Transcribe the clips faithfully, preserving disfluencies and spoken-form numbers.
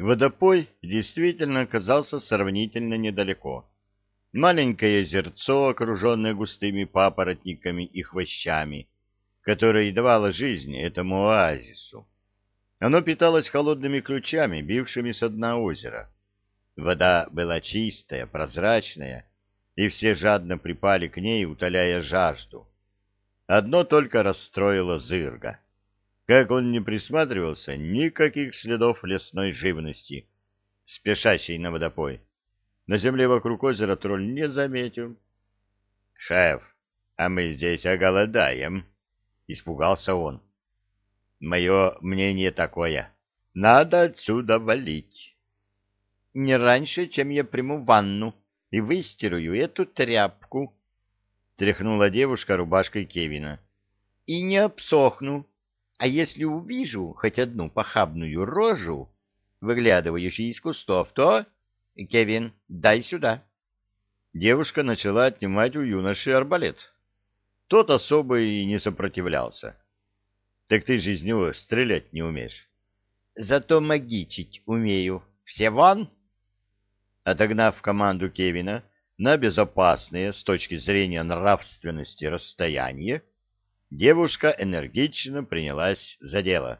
Водопой действительно оказался сравнительно недалеко. Маленькое озерцо, окруженное густыми папоротниками и хвощами, которое и давало жизнь этому оазису. Оно питалось холодными ключами, бившими со дна озера. Вода была чистая, прозрачная, и все жадно припали к ней, утоляя жажду. Одно только расстроило Зырга. Как он не присматривался, никаких следов лесной живности, спешащей на водопой. На земле вокруг озера тролль не заметил. — Шеф, а мы здесь оголодаем, — испугался он. — Мое мнение такое. Надо отсюда валить. — Не раньше, чем я приму ванну и выстирую эту тряпку, — тряхнула девушка рубашкой Кевина. — И не обсохну. А если увижу хоть одну похабную рожу, выглядывающую из кустов, то... Кевин, дай сюда. Девушка начала отнимать у юноши арбалет. Тот особо и не сопротивлялся. — Так ты же из него стрелять не умеешь. — Зато магичить умею. Все вон! Отогнав команду Кевина на безопасное с точки зрения нравственности расстояние, девушка энергично принялась за дело.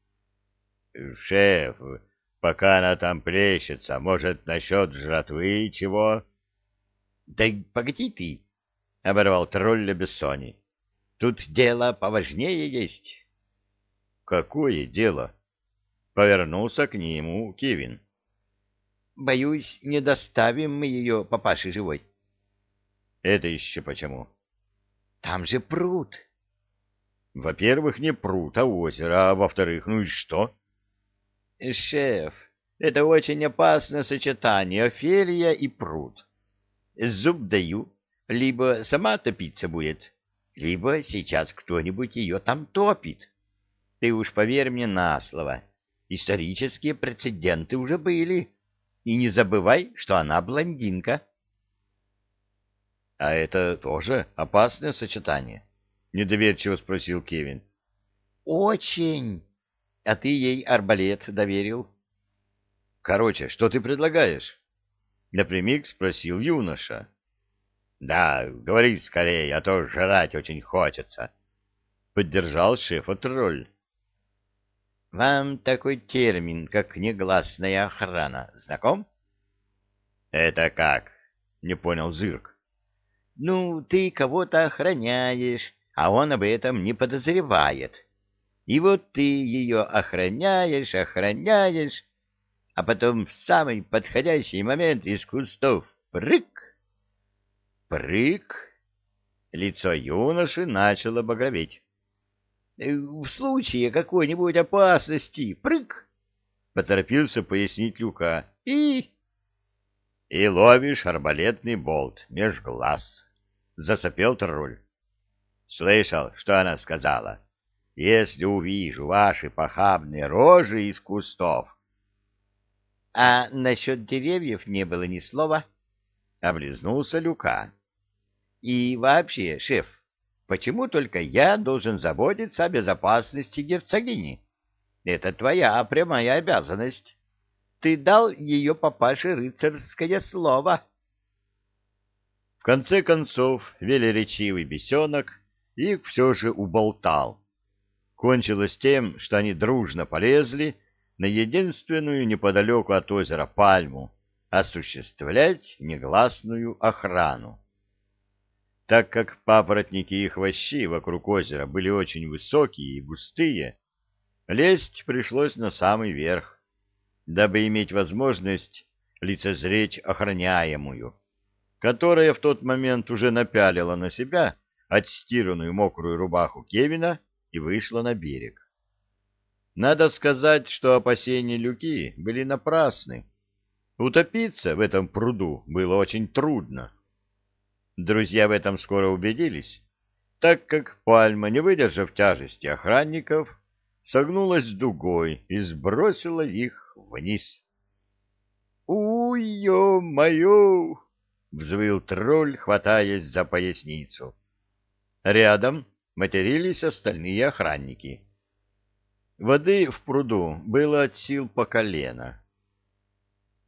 — Шеф, пока она там плещется, может, насчет жратвы чего? — Да погоди ты, — оборвал тролля Бессони. — Тут дело поважнее есть. — Какое дело? — повернулся к нему Кевин. — Боюсь, не доставим мы ее папаше живой. — Это еще почему? — Там же пруд. — Во-первых, не пруд, а озеро, а во-вторых, ну и что? — Шеф, это очень опасное сочетание, Офелия и пруд. Зуб даю, либо сама топиться будет, либо сейчас кто-нибудь ее там топит. Ты уж поверь мне на слово, исторические прецеденты уже были, и не забывай, что она блондинка. — А это тоже опасное сочетание? — недоверчиво спросил Кевин. — Очень. А ты ей арбалет доверил. — Короче, что ты предлагаешь? — напрямик спросил юноша. — Да, говори скорее, а то жрать очень хочется. Поддержал шефа тролль. — Вам такой термин, как негласная охрана, знаком? — Это как? — не понял Зырк. — Ну, ты кого-то охраняешь, а он об этом не подозревает. И вот ты ее охраняешь, охраняешь, а потом в самый подходящий момент из кустов прыг. Прыг. Лицо юноши начало багроветь. В случае какой-нибудь опасности прыг, поторопился пояснить Люка. И... И ловишь арбалетный болт меж глаз, засопел тролль. Слышал, что она сказала? Если увижу ваши похабные рожи из кустов. — А насчет деревьев не было ни слова, — облизнулся Люка. — И вообще, шеф, почему только я должен заботиться о безопасности герцогини? Это твоя прямая обязанность. Ты дал ее папаше рыцарское слово. В конце концов, велеречивый бесенок их все же уболтал. Кончилось тем, что они дружно полезли на единственную неподалеку от озера пальму осуществлять негласную охрану. Так как папоротники и хвощи вокруг озера были очень высокие и густые, лезть пришлось на самый верх, дабы иметь возможность лицезреть охраняемую, которая в тот момент уже напялила на себя отстиранную мокрую рубаху Кевина и вышла на берег. Надо сказать, что опасения Люки были напрасны. Утопиться в этом пруду было очень трудно. Друзья в этом скоро убедились, так как пальма, не выдержав тяжести охранников, согнулась дугой и сбросила их вниз. «У-ё-моё!» — взвыл тролль, хватаясь за поясницу. Рядом матерились остальные охранники. Воды в пруду было от сил по колено.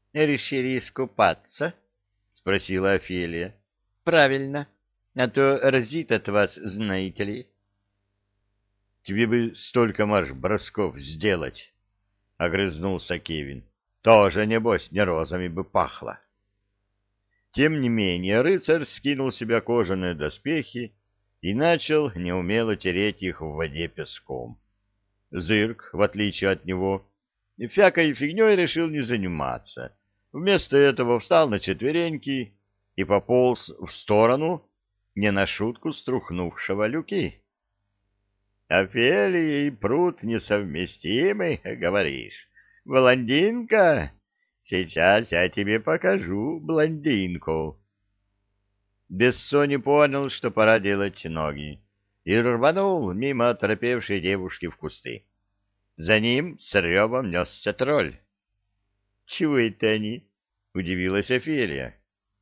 — Решили искупаться? — спросила Офелия. — Правильно, а то разит от вас, знаете ли. — Тебе бы столько марш-бросков сделать, — огрызнулся Кевин. — Тоже, небось, не розами бы пахло. Тем не менее рыцарь скинул с себя кожаные доспехи и начал неумело тереть их в воде песком. Зырк, в отличие от него, всякой фигней решил не заниматься. Вместо этого встал на четвереньки и пополз в сторону не на шутку струхнувшего Люки. — Офелия и пруд несовместимы, говоришь? Блондинка? Сейчас я тебе покажу блондинку. Бессони понял, что пора делать ноги, и рванул мимо оторопевшей девушки в кусты. За ним с ревом несся тролль. — Чего это они? — удивилась Офелия.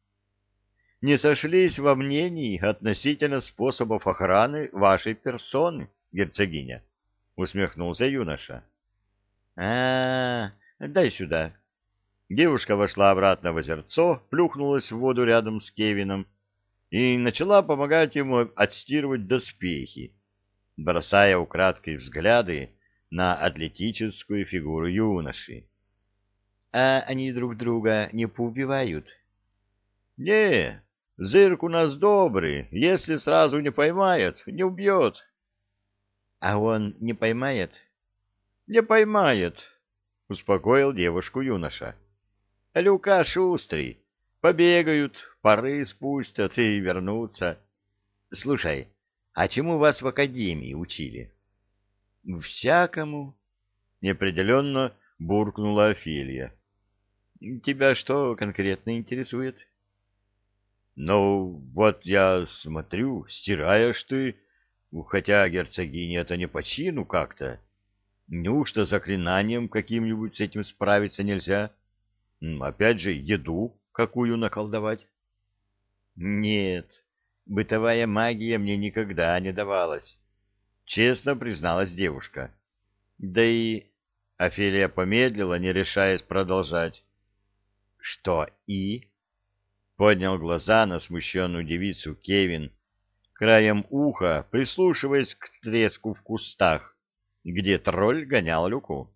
— Не сошлись во мнении относительно способов охраны вашей персоны, герцогиня, — усмехнулся юноша. — А, дай сюда. Девушка вошла обратно в озерцо, плюхнулась в воду рядом с Кевином и начала помогать ему отстирывать доспехи, бросая украдкой взгляды на атлетическую фигуру юноши. — А они друг друга не поубивают? — Не, зырк у нас добрый, если сразу не поймает, не убьет. — А он не поймает? — Не поймает, — успокоил девушку юноша. — Люка шустрый, побегают, пары спустят и вернутся. Слушай, а чему вас в академии учили? — Всякому, — неопределенно буркнула Офелия. — Тебя что конкретно интересует? — Ну, вот я смотрю, стираешь ты, хотя герцогине это не по чину как-то. Неужто заклинанием каким-нибудь с этим справиться нельзя? Опять же, еду какую наколдовать? — Нет, бытовая магия мне никогда не давалась, — честно призналась девушка. Да и... Офелия помедлила, не решаясь продолжать. — Что и? — поднял глаза на смущенную девицу Кевин, краем уха прислушиваясь к треску в кустах, где тролль гонял Люку.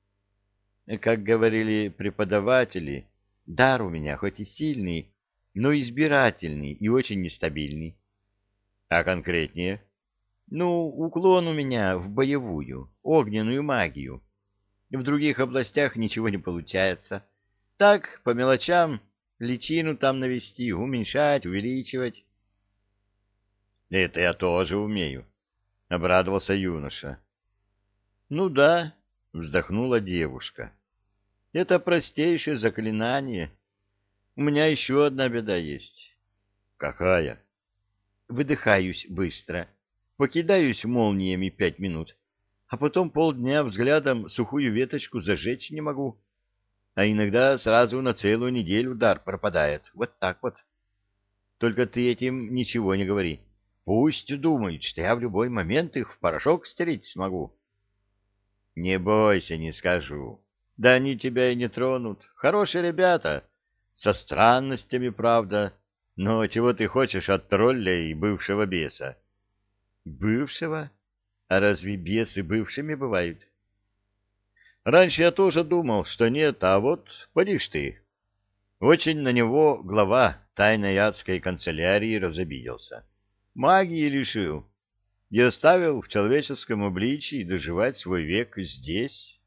— Как говорили преподаватели, дар у меня хоть и сильный, но избирательный и очень нестабильный. — А конкретнее? — Ну, уклон у меня в боевую, огненную магию. В других областях ничего не получается. Так, по мелочам, личину там навести, уменьшать, увеличивать. — Это я тоже умею, — обрадовался юноша. — Ну да, — вздохнула девушка. — Это простейшее заклинание. У меня еще одна беда есть. — Какая? — Выдыхаюсь быстро, покидаюсь молниями пять минут, а потом полдня взглядом сухую веточку зажечь не могу. А иногда сразу на целую неделю дар пропадает. Вот так вот. Только ты этим ничего не говори. Пусть думают, что я в любой момент их в порошок стереть смогу. — Не бойся, не скажу. Да они тебя и не тронут. Хорошие ребята. Со странностями, правда. Но чего ты хочешь от тролля и бывшего беса? — Бывшего? А разве бесы бывшими бывают? Раньше я тоже думал, что нет, а вот поди ж ты. Очень на него глава тайной адской канцелярии разобиделся. Магии лишил и оставил в человеческом обличии доживать свой век здесь.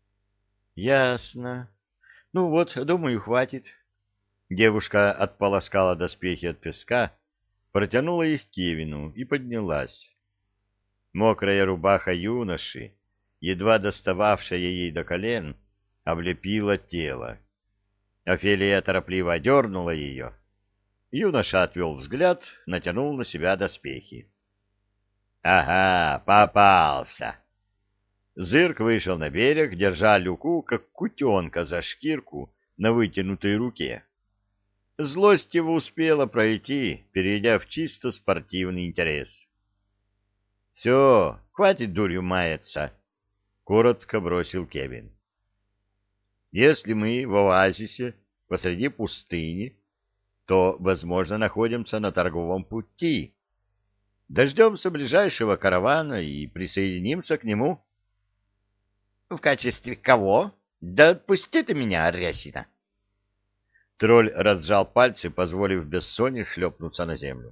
Ясно. Ну вот, думаю, хватит. Девушка отполоскала доспехи от песка, протянула их Кевину и поднялась. Мокрая рубаха юноши, едва достававшая ей до колен, облепила тело. Офелия торопливо одернула ее. Юноша отвел взгляд, натянул на себя доспехи. — Ага, попался! Зырк вышел на берег, держа Люку, как кутенка за шкирку на вытянутой руке. Злость его успела пройти, перейдя в чисто спортивный интерес. — Все, хватит дурью маяться, — коротко бросил Кевин. Если мы в оазисе посреди пустыни, то, возможно, находимся на торговом пути. Дождемся ближайшего каравана и присоединимся к нему. — В качестве кого? Да отпусти ты меня, Арясина! Тролль разжал пальцы, позволив Бессоне шлепнуться на землю.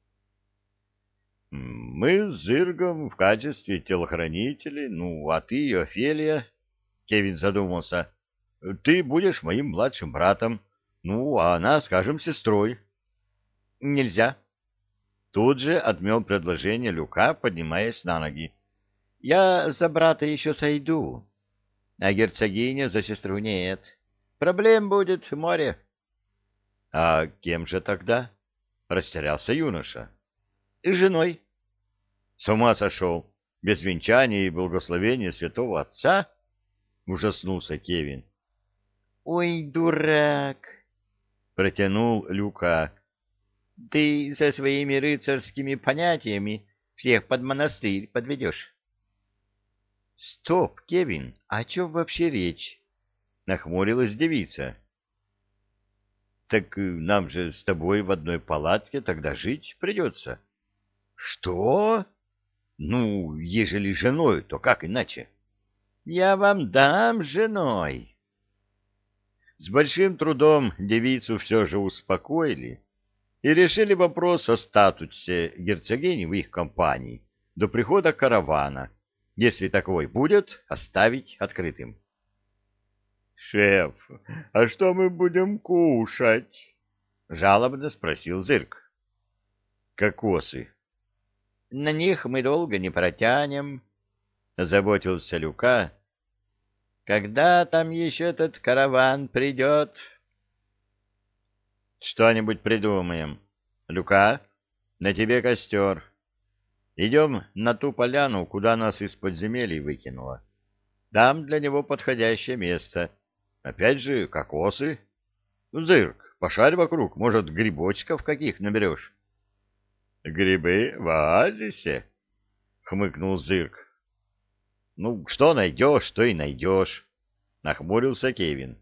— Мы с Зыргом в качестве телохранителей, ну, а ты, Офелия, — Кевин задумался, — ты будешь моим младшим братом, ну, а она, скажем, сестрой. — Нельзя. Тут же отмел предложение Люка, поднимаясь на ноги. — Я за брата еще сойду, а герцогиня за сестру нет. Проблем будет море. — А кем же тогда? — растерялся юноша. — Женой. — С ума сошел! Без венчания и благословения святого отца? — ужаснулся Кевин. — Ой, дурак! — протянул Люка. — Ты со своими рыцарскими понятиями всех под монастырь подведешь. — Стоп, Кевин, о чем вообще речь? — нахмурилась девица. — Так нам же с тобой в одной палатке тогда жить придется. — Что? Ну, ежели женой, то как иначе? — Я вам дам женой. С большим трудом девицу все же успокоили и решили вопрос о статусе герцогини в их компании до прихода каравана, если таковой будет, оставить открытым. — Шеф, а что мы будем кушать? — жалобно спросил Зырк. — Кокосы. — На них мы долго не протянем, — заботился Люка. — Когда там еще этот караван придет? — Что-нибудь придумаем. Люка, на тебе костер. Идем на ту поляну, куда нас из подземелий выкинуло. Там для него подходящее место. Опять же, кокосы. Зырк, пошарь вокруг, может, грибочков каких наберешь. — Грибы в оазисе? — хмыкнул Зырк. — Ну, что найдешь, то и найдешь, — нахмурился Кевин.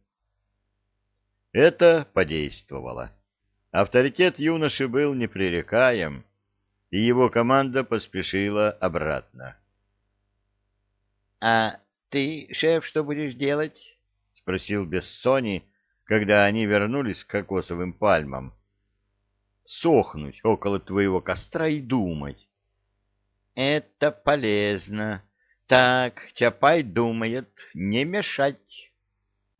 Это подействовало. Авторитет юноши был непререкаем, и его команда поспешила обратно. — А ты, шеф, что будешь делать? — спросил Бессони, когда они вернулись к кокосовым пальмам. — Сохнуть около твоего костра и думать. — Это полезно. Так, Чапай думает, не мешать.